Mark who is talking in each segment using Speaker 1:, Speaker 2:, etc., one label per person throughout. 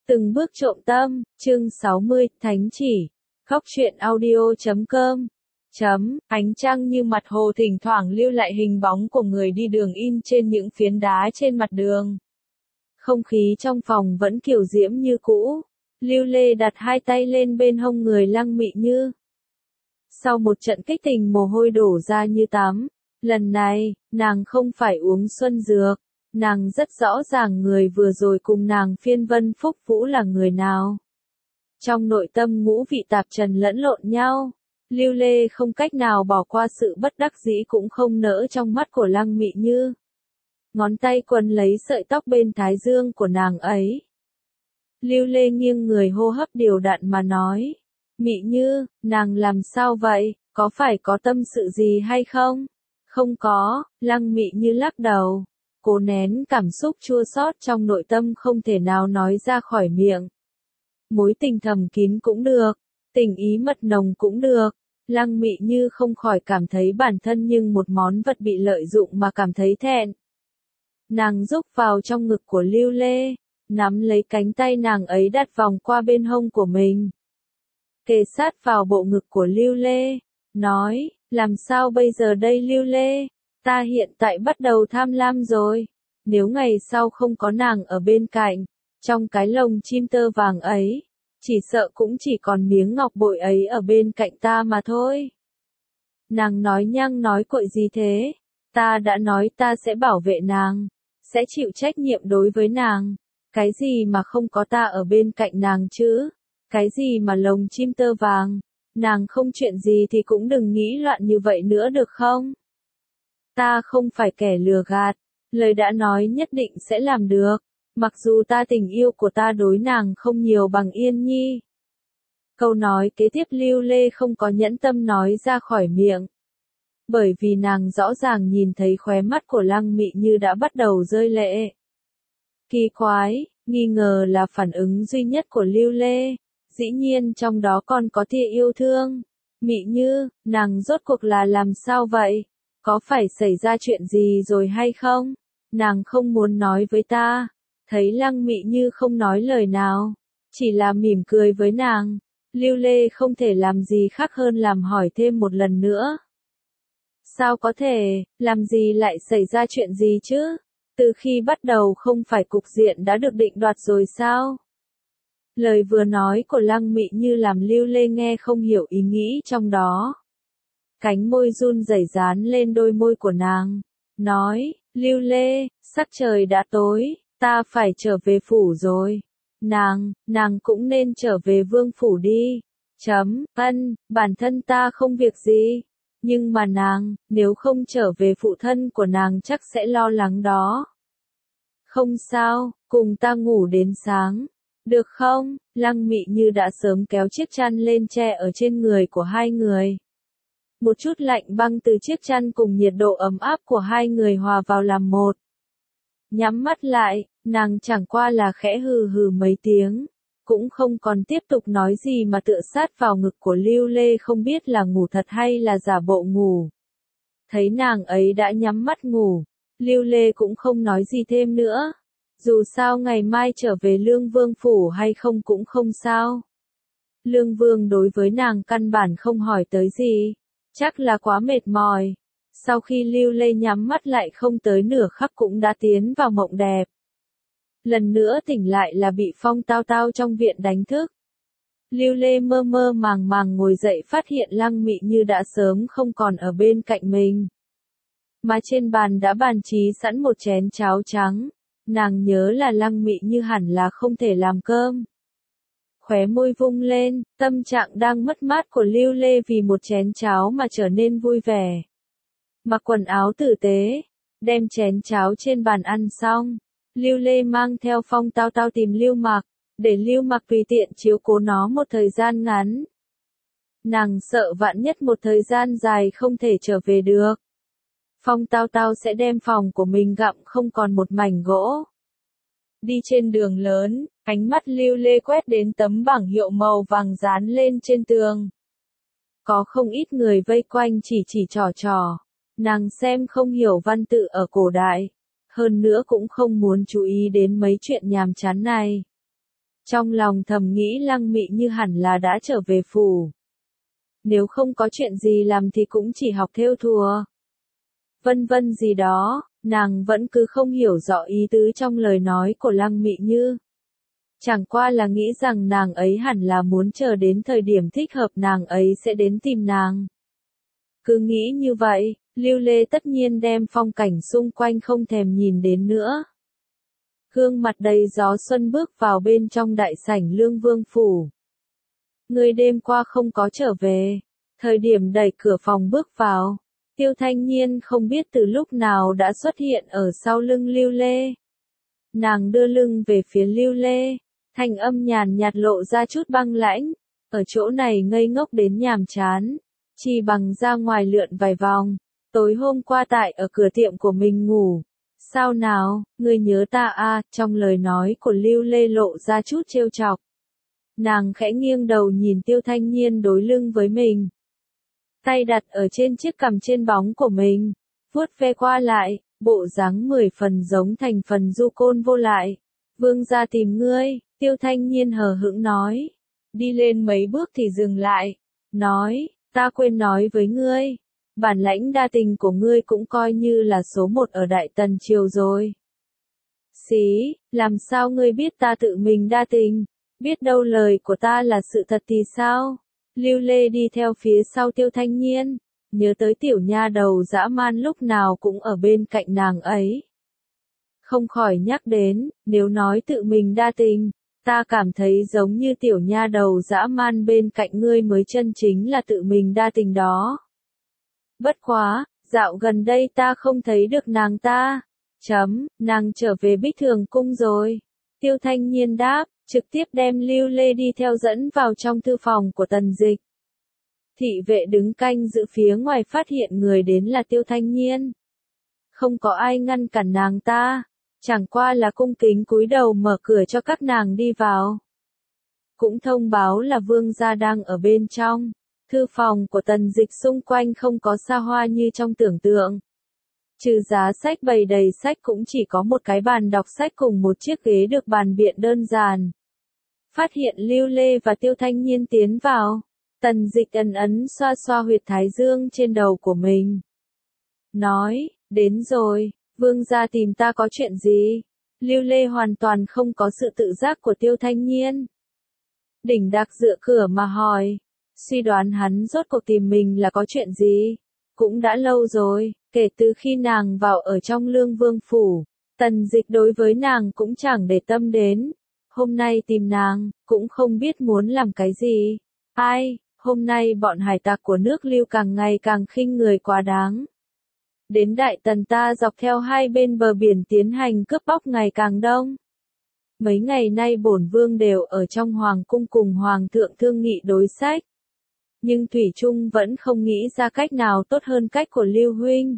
Speaker 1: Từng bước trộm tâm, chương 60, Thánh chỉ. Khóc truyện audio.com. Ánh trăng như mặt hồ thỉnh thoảng lưu lại hình bóng của người đi đường in trên những phiến đá trên mặt đường. Không khí trong phòng vẫn kiểu diễm như cũ. Lưu Lê đặt hai tay lên bên hông người Lăng Mị Như. Sau một trận kích tình mồ hôi đổ ra như tắm. Lần này, nàng không phải uống xuân dược. Nàng rất rõ ràng người vừa rồi cùng nàng phiên vân phúc vũ là người nào. Trong nội tâm ngũ vị tạp trần lẫn lộn nhau. Lưu Lê không cách nào bỏ qua sự bất đắc dĩ cũng không nỡ trong mắt của Lăng Mị Như. Ngón tay quấn lấy sợi tóc bên thái dương của nàng ấy. Lưu Lê nghiêng người hô hấp đều đặn mà nói. Mị Như, nàng làm sao vậy, có phải có tâm sự gì hay không? Không có, Lăng Mị Như lắc đầu. Cố nén cảm xúc chua xót trong nội tâm không thể nào nói ra khỏi miệng. Mối tình thầm kín cũng được, tình ý mật nồng cũng được. Lăng Mị Như không khỏi cảm thấy bản thân nhưng một món vật bị lợi dụng mà cảm thấy thẹn. Nàng rúc vào trong ngực của Lưu Lê, nắm lấy cánh tay nàng ấy đặt vòng qua bên hông của mình. Kề sát vào bộ ngực của Lưu Lê, nói, làm sao bây giờ đây Lưu Lê? Ta hiện tại bắt đầu tham lam rồi. Nếu ngày sau không có nàng ở bên cạnh, trong cái lồng chim tơ vàng ấy, chỉ sợ cũng chỉ còn miếng ngọc bội ấy ở bên cạnh ta mà thôi. Nàng nói nhăng nói cội gì thế? Ta đã nói ta sẽ bảo vệ nàng, sẽ chịu trách nhiệm đối với nàng. Cái gì mà không có ta ở bên cạnh nàng chứ? Cái gì mà lồng chim tơ vàng? Nàng không chuyện gì thì cũng đừng nghĩ loạn như vậy nữa được không? Ta không phải kẻ lừa gạt, lời đã nói nhất định sẽ làm được, mặc dù ta tình yêu của ta đối nàng không nhiều bằng Yên Nhi. Câu nói kế tiếp Lưu Lê không có nhẫn tâm nói ra khỏi miệng. Bởi vì nàng rõ ràng nhìn thấy khóe mắt của Lăng Mị Như đã bắt đầu rơi lệ. Kỳ quái, nghi ngờ là phản ứng duy nhất của Lưu Lê, dĩ nhiên trong đó còn có tia yêu thương. Mị Như, nàng rốt cuộc là làm sao vậy? Có phải xảy ra chuyện gì rồi hay không? Nàng không muốn nói với ta. Thấy Lăng Mị Như không nói lời nào, chỉ là mỉm cười với nàng. Lưu Lê không thể làm gì khác hơn làm hỏi thêm một lần nữa. Sao có thể, làm gì lại xảy ra chuyện gì chứ? Từ khi bắt đầu không phải cục diện đã được định đoạt rồi sao? Lời vừa nói của Lăng Mị Như làm Lưu Lê nghe không hiểu ý nghĩ trong đó. Cánh môi run rẩy dán lên đôi môi của nàng. Nói, Lưu Lê, sắc trời đã tối, ta phải trở về phủ rồi. Nàng cũng nên trở về vương phủ đi. Bản thân ta không việc gì. Nhưng mà nàng, nếu không trở về phụ thân của nàng chắc sẽ lo lắng đó. Không sao, cùng ta ngủ đến sáng. Được không? Lăng Mị Như đã sớm kéo chiếc chăn lên che ở trên người của hai người. Một chút lạnh băng từ chiếc chăn cùng nhiệt độ ấm áp của hai người hòa vào làm một. Nhắm mắt lại, nàng chẳng qua là khẽ hừ hừ mấy tiếng, cũng không còn tiếp tục nói gì mà tựa sát vào ngực của Lưu Lê không biết là ngủ thật hay là giả bộ ngủ. Thấy nàng ấy đã nhắm mắt ngủ, Lưu Lê cũng không nói gì thêm nữa. Dù sao ngày mai trở về Lương Vương phủ hay không cũng không sao. Lương Vương đối với nàng căn bản không hỏi tới gì. Chắc là quá mệt mỏi. Sau khi Lưu Lê nhắm mắt lại không tới nửa khắc cũng đã tiến vào mộng đẹp. Lần nữa tỉnh lại là bị Phong Tao Tao trong viện đánh thức. Lưu Lê mơ mơ màng màng ngồi dậy phát hiện Lăng Mị Như đã sớm không còn ở bên cạnh mình. Mà trên bàn đã bàn trí sẵn một chén cháo trắng. Nàng nhớ là Lăng Mị Như hẳn là không thể làm cơm. Khóe môi vung lên, tâm trạng đang mất mát của Lưu Lê vì một chén cháo mà trở nên vui vẻ. Mặc quần áo tử tế, đem chén cháo trên bàn ăn xong, Lưu Lê mang theo Phong Tao Tao tìm Lưu Mặc, để Lưu Mặc tùy tiện chiếu cố nó một thời gian ngắn. Nàng sợ vạn nhất một thời gian dài không thể trở về được. Phong Tao Tao sẽ đem phòng của mình gặm không còn một mảnh gỗ. Đi trên đường lớn, ánh mắt Lưu Lê quét đến tấm bảng hiệu màu vàng dán lên trên tường. Có không ít người vây quanh chỉ trò. Nàng xem không hiểu văn tự ở cổ đại. Hơn nữa cũng không muốn chú ý đến mấy chuyện nhàm chán này. Trong lòng thầm nghĩ Lăng Mị Như hẳn là đã trở về phủ. Nếu không có chuyện gì làm thì cũng chỉ học thêu thùa. Vân vân gì đó, nàng vẫn cứ không hiểu rõ ý tứ trong lời nói của Lăng Mị Như. Chẳng qua là nghĩ rằng nàng ấy hẳn là muốn chờ đến thời điểm thích hợp nàng ấy sẽ đến tìm nàng. Cứ nghĩ như vậy, Lưu Lê tất nhiên đem phong cảnh xung quanh không thèm nhìn đến nữa. Gương mặt đầy gió xuân bước vào bên trong đại sảnh Lương Vương phủ. Người đêm qua không có trở về. Thời điểm đẩy cửa phòng bước vào, Tiêu Thanh Nhiên không biết từ lúc nào đã xuất hiện ở sau lưng Lưu Lê. Nàng đưa lưng về phía Lưu Lê, thanh âm nhàn nhạt lộ ra chút băng lãnh, ở chỗ này ngây ngốc đến nhàm chán, chỉ bằng ra ngoài lượn vài vòng, tối hôm qua tại ở cửa tiệm của mình ngủ. Sao nào, ngươi nhớ ta à, trong lời nói của Lưu Lê lộ ra chút trêu chọc. Nàng khẽ nghiêng đầu nhìn Tiêu Thanh Nhiên đối lưng với mình. Tay đặt ở trên chiếc cằm trên bóng của mình, vuốt ve qua lại, bộ dáng 10 phần giống thành phần du côn vô lại. Vương gia tìm ngươi, Tiêu Thanh Nhiên hờ hững nói. Đi lên mấy bước thì dừng lại, nói, ta quên nói với ngươi. Bản lãnh đa tình của ngươi cũng coi như là số 1 ở Đại Tần Triều rồi. Xí, làm sao ngươi biết ta tự mình đa tình? Biết đâu lời của ta là sự thật thì sao? Lưu Lê đi theo phía sau Tiêu Thanh Nhiên, nhớ tới tiểu nha đầu dã man lúc nào cũng ở bên cạnh nàng ấy. Không khỏi nhắc đến, nếu nói tự mình đa tình, ta cảm thấy giống như tiểu nha đầu dã man bên cạnh ngươi mới chân chính là tự mình đa tình đó. Bất quá, dạo gần đây ta không thấy được nàng ta. Nàng trở về Bích Thường cung rồi. Tiêu Thanh Nhiên đáp, trực tiếp đem Lưu Lê đi theo dẫn vào trong thư phòng của Tần Dịch. Thị vệ đứng canh giữ phía ngoài phát hiện người đến là Tiêu Thanh Nhiên. Không có ai ngăn cản nàng ta, chẳng qua là cung kính cúi đầu mở cửa cho các nàng đi vào. Cũng thông báo là vương gia đang ở bên trong. Thư phòng của Tần Dịch xung quanh không có xa hoa như trong tưởng tượng. Trừ giá sách bày đầy sách cũng chỉ có một cái bàn đọc sách cùng một chiếc ghế được bàn biện đơn giản. Phát hiện Lưu Lê và Tiêu Thanh Nhiên tiến vào, Tần Dịch ẩn ấn xoa xoa huyệt thái dương trên đầu của mình. Nói, đến rồi, vương gia tìm ta có chuyện gì? Lưu Lê hoàn toàn không có sự tự giác của Tiêu Thanh Nhiên. Đỉnh đạc dựa cửa mà hỏi, suy đoán hắn rốt cuộc tìm mình là có chuyện gì? Cũng đã lâu rồi, kể từ khi nàng vào ở trong Lương Vương phủ, Tần Dịch đối với nàng cũng chẳng để tâm đến. Hôm nay tìm nàng, cũng không biết muốn làm cái gì. Ai, hôm nay bọn hải tặc của nước Lưu càng ngày càng khinh người quá đáng. Đến Đại Tần ta dọc theo hai bên bờ biển tiến hành cướp bóc ngày càng đông. Mấy ngày nay bổn vương đều ở trong hoàng cung cùng hoàng thượng thương nghị đối sách. Nhưng Thủy Trung vẫn không nghĩ ra cách nào tốt hơn cách của Lưu huynh.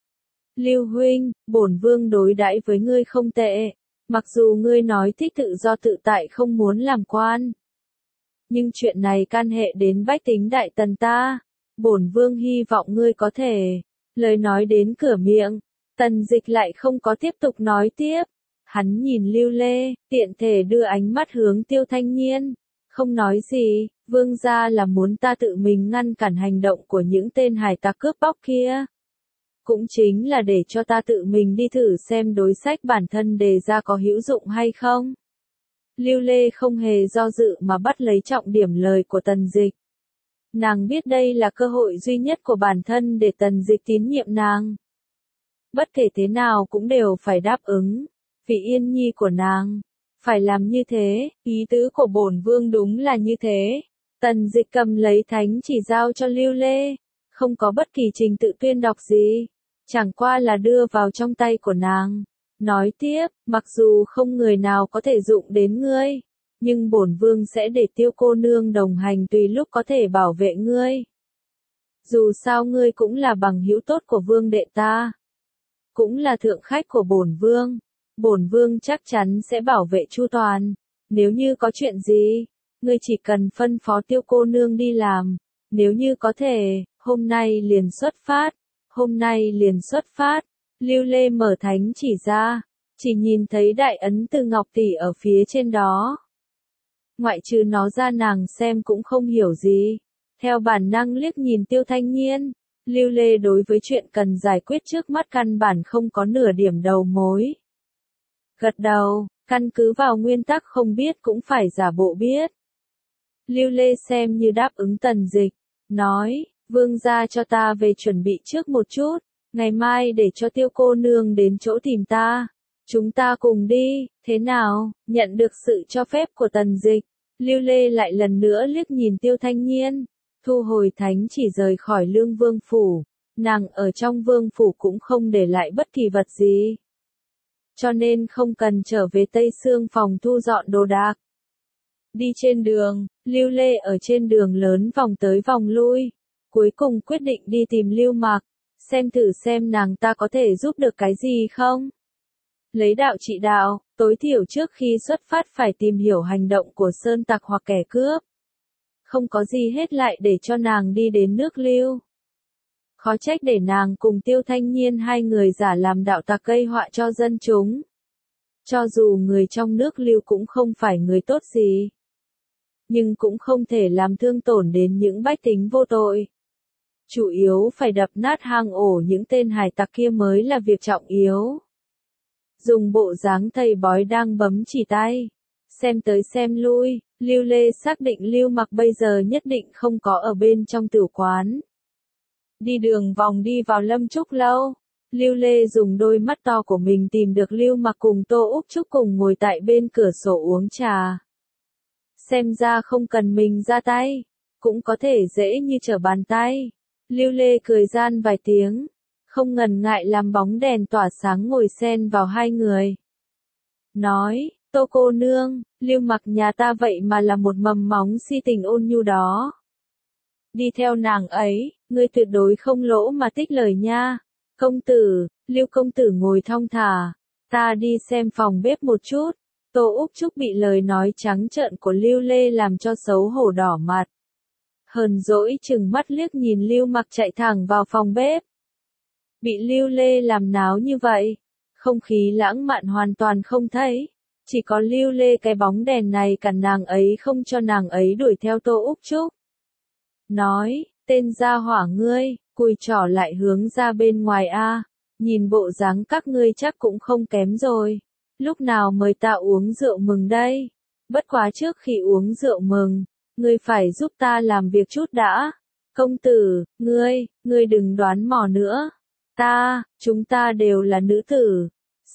Speaker 1: Lưu huynh, bổn vương đối đãi với ngươi không tệ. Mặc dù ngươi nói thích tự do tự tại không muốn làm quan. Nhưng chuyện này can hệ đến bách tính Đại Tần ta. Bổn vương hy vọng ngươi có thể. Lời nói đến cửa miệng, Tần Dịch lại không có tiếp tục nói tiếp. Hắn nhìn Lưu Lê, tiện thể đưa ánh mắt hướng Tiêu Thanh Nhiên. Không nói gì, vương gia là muốn ta tự mình ngăn cản hành động của những tên hải tặc cướp bóc kia. Cũng chính là để cho ta tự mình đi thử xem đối sách bản thân đề ra có hữu dụng hay không. Lưu Lê không hề do dự mà bắt lấy trọng điểm lời của Tần Dịch. Nàng biết đây là cơ hội duy nhất của bản thân để Tần Dịch tín nhiệm nàng. Bất kể thế nào cũng đều phải đáp ứng, vì yên nhi của nàng. Phải làm như thế, ý tứ của bổn vương đúng là như thế. Tần Dịch cầm lấy thánh chỉ giao cho Lưu Lê, không có bất kỳ trình tự tuyên đọc gì, chẳng qua là đưa vào trong tay của nàng. Nói tiếp, mặc dù không người nào có thể dụng đến ngươi, nhưng bổn vương sẽ để Tiêu cô nương đồng hành tùy lúc có thể bảo vệ ngươi. Dù sao ngươi cũng là bằng hữu tốt của vương đệ ta, cũng là thượng khách của bổn vương chắc chắn sẽ bảo vệ chu toàn. Nếu như có chuyện gì, ngươi chỉ cần phân phó Tiêu cô nương đi làm. Nếu như có thể, hôm nay liền xuất phát. Lưu Lê mở thánh chỉ ra, chỉ nhìn thấy đại ấn từ ngọc tỷ ở phía trên đó. ngoại trừ nó ra nàng xem cũng không hiểu gì. Theo bản năng liếc nhìn Tiêu Thanh Nhiên, Lưu Lê đối với chuyện cần giải quyết trước mắt căn bản không có nửa điểm đầu mối. Gật đầu, căn cứ vào nguyên tắc không biết cũng phải giả bộ biết. Lưu Lê xem như đáp ứng Tần Dịch, nói, vương gia cho ta về chuẩn bị trước một chút, ngày mai để cho Tiêu cô nương đến chỗ tìm ta. Chúng ta cùng đi, thế nào? Nhận được sự cho phép của Tần Dịch, Lưu Lê lại lần nữa liếc nhìn Tiêu Thanh Nhiên, thu hồi thánh chỉ rời khỏi Lương Vương phủ, nàng ở trong vương phủ cũng không để lại bất kỳ vật gì. Cho nên không cần trở về Tây Sương phòng thu dọn đồ đạc. Đi trên đường, Lưu Lê ở trên đường lớn vòng tới vòng lui, cuối cùng quyết định đi tìm Lưu Mặc, xem thử xem nàng ta có thể giúp được cái gì không. Lấy đạo trị đạo, tối thiểu trước khi xuất phát phải tìm hiểu hành động của sơn tặc hoặc kẻ cướp. Không có gì hết lại để cho nàng đi đến nước Lưu. Khó trách để nàng cùng Tiêu Thanh Nhiên hai người giả làm đạo tặc gây họa cho dân chúng. Cho dù người trong nước Lưu cũng không phải người tốt gì, nhưng cũng không thể làm thương tổn đến những bách tính vô tội. Chủ yếu phải đập nát hang ổ những tên hải tặc kia mới là việc trọng yếu. Dùng bộ dáng thầy bói đang bấm chỉ tay, xem tới xem lui, Lưu Lê xác định Lưu Mặc bây giờ nhất định không có ở bên trong tử quán. Đi đường vòng đi vào Lâm Trúc lâu, Lưu Lê dùng đôi mắt to của mình tìm được Lưu Mặc cùng Tô Úc Trúc cùng ngồi tại bên cửa sổ uống trà. Xem ra không cần mình ra tay, cũng có thể dễ như trở bàn tay. Lưu Lê cười gian vài tiếng, không ngần ngại làm bóng đèn tỏa sáng ngồi xen vào hai người. Nói, Tô cô nương, Lưu Mặc nhà ta vậy mà là một mầm móng si tình ôn nhu đó. Đi theo nàng ấy, ngươi tuyệt đối không lỗ mà tích lời nha. Công tử, Lưu công tử ngồi thong thả, ta đi xem phòng bếp một chút. Tô Úc Trúc bị lời nói trắng trợn của Lưu Lê làm cho xấu hổ đỏ mặt. Hờn dỗi chừng mắt liếc nhìn Lưu Mặc chạy thẳng vào phòng bếp. Bị Lưu Lê làm náo như vậy, không khí lãng mạn hoàn toàn không thấy, chỉ có Lưu Lê cái bóng đèn này cản nàng ấy không cho nàng ấy đuổi theo Tô Úc Trúc. Nói, tên gia hỏa ngươi, cùi trỏ lại hướng ra bên ngoài a, nhìn bộ dáng các ngươi chắc cũng không kém rồi. Lúc nào mời ta uống rượu mừng đây? Bất quá trước khi uống rượu mừng, ngươi phải giúp ta làm việc chút đã. Công tử, ngươi đừng đoán mò nữa. Chúng ta đều là nữ tử.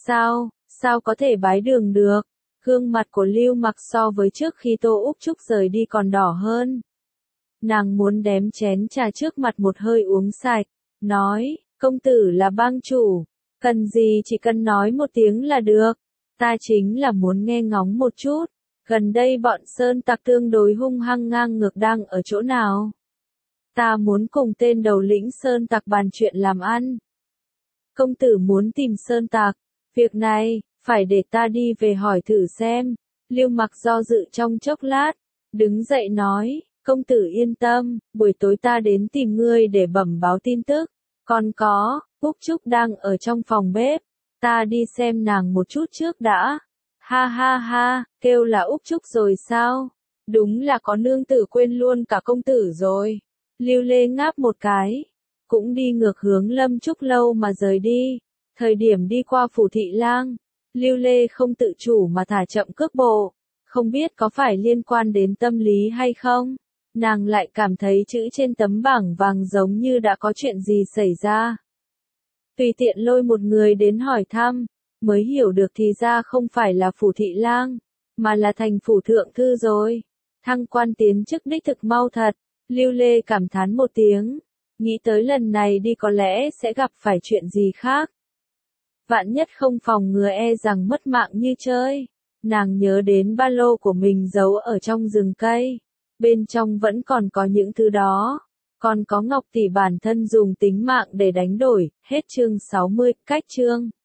Speaker 1: Sao có thể bái đường được? Gương mặt của Lưu Mặc so với trước khi Tô Úc Trúc rời đi còn đỏ hơn. Nàng muốn đếm chén trà trước mặt một hơi uống sạch, nói, công tử là bang chủ, cần gì chỉ cần nói một tiếng là được. Ta chính là muốn nghe ngóng một chút, gần đây bọn sơn tặc tương đối hung hăng ngang ngược đang ở chỗ nào? Ta muốn cùng tên đầu lĩnh sơn tặc bàn chuyện làm ăn. Công tử muốn tìm sơn tặc, việc này, phải để ta đi về hỏi thử xem. Lưu Mặc do dự trong chốc lát, đứng dậy nói, công tử yên tâm, buổi tối ta đến tìm ngươi để bẩm báo tin tức. Còn có, Úc Trúc đang ở trong phòng bếp, ta đi xem nàng một chút trước đã. Ha ha ha, kêu là Úc Trúc rồi sao? Đúng là có nương tử quên luôn cả công tử rồi. Lưu Lê ngáp một cái, cũng đi ngược hướng Lâm Trúc lâu mà rời đi. Thời điểm đi qua phủ thị lang, Lưu Lê không tự chủ mà thả chậm cước bộ, không biết có phải liên quan đến tâm lý hay không. Nàng lại cảm thấy chữ trên tấm bảng vàng giống như đã có chuyện gì xảy ra. Tùy tiện lôi một người đến hỏi thăm, mới hiểu được thì ra không phải là phủ thị lang, mà là thành phủ thượng thư rồi. Thăng quan tiến chức đích thực mau thật, Lưu Lê cảm thán một tiếng, nghĩ tới lần này đi có lẽ sẽ gặp phải chuyện gì khác. Vạn nhất không phòng ngừa e rằng mất mạng như chơi. Nàng nhớ đến ba lô của mình giấu ở trong rừng cây. Bên trong vẫn còn có những thứ đó. Còn có Ngọc tỷ bản thân dùng tính mạng để đánh đổi. Hết chương 60, cách chương.